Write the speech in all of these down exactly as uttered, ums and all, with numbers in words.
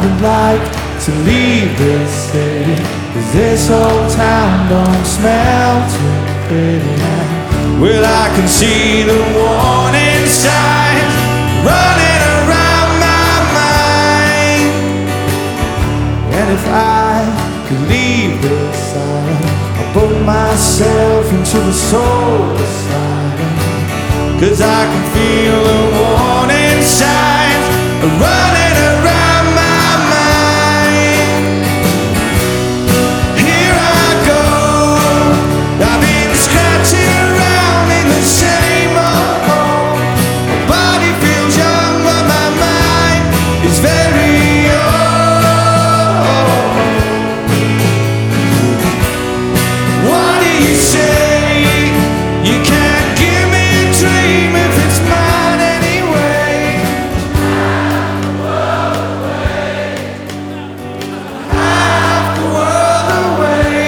would like to leave this city, 'cause this old town don't smell too pretty now. Well, I can see the warning signs running around my mind, and if I could leave this island, I'll put myself into the soul asylum, 'cause I can feel the warning signs running around my mind. Here I go, I've been scratching around in the same old hole. My body feels young but my mind is very old. What do you say? You can't give me a dream if it's mine anyway. Half the world away,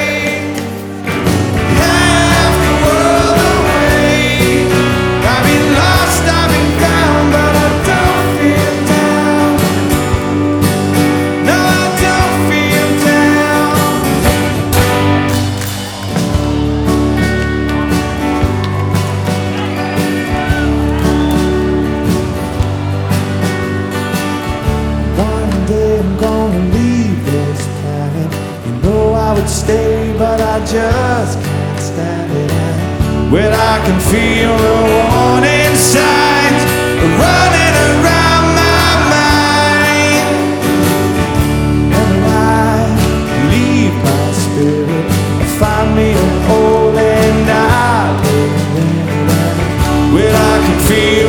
half the world away. I've been lost, I've been found, but I don't feel down. No, I don't feel down. One day I'm gonna leave this planet. You know I would stay, but I just can't stand it. Well, I can feel the warning signs running around my mind, and when I leave my spirit, I find me a hole and I live in it. Well, I can feel